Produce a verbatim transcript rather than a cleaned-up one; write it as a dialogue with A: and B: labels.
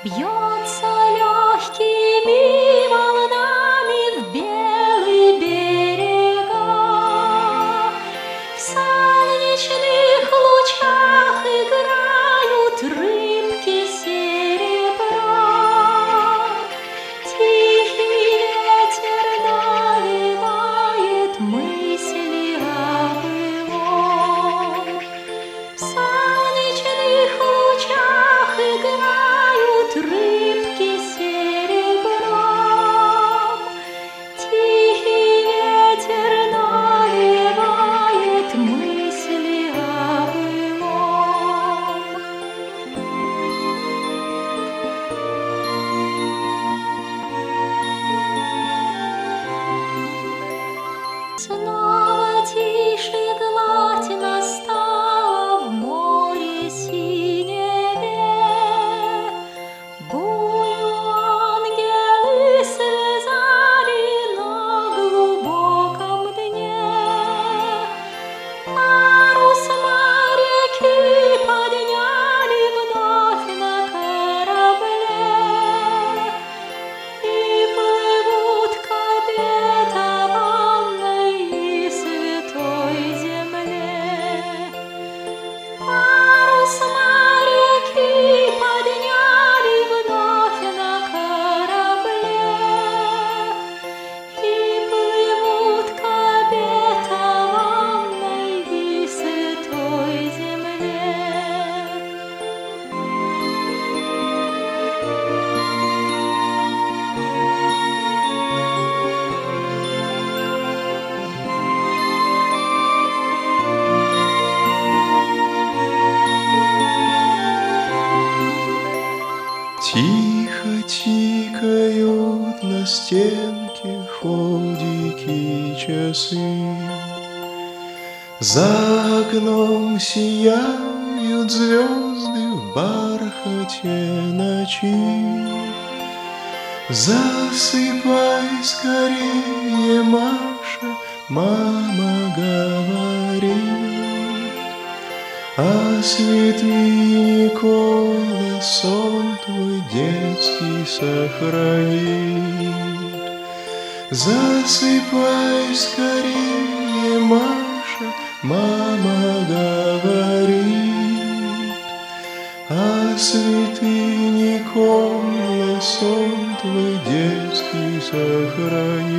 A: Бьется легкими волнами в белые берега. В солнечных лучах играют рыбки серебра. Тихий ветер навевает мысли о былом. В солнечных лучах играют рыбки серебром. Тихий ветер навевает мысли о былом. Снова тише гладь настала в море синеве. Бурю ангелы связали на глубоком дне. Парус моряки подняли вновь на корабле. И плывут к обетованной и святой земле. Парус моряки подняли вновь на корабле. И плывут к обетованной и святой земле.
B: Тихо тикают на стенке ходики часы. За окном сияют звезды в бархате ночи. Засыпай скорее, Маша, мама говорит. А святый Никола сон твой детский сохранит. Засыпай скорее, Маша, мама говорит. А святый Никола сон твой детский сохранит.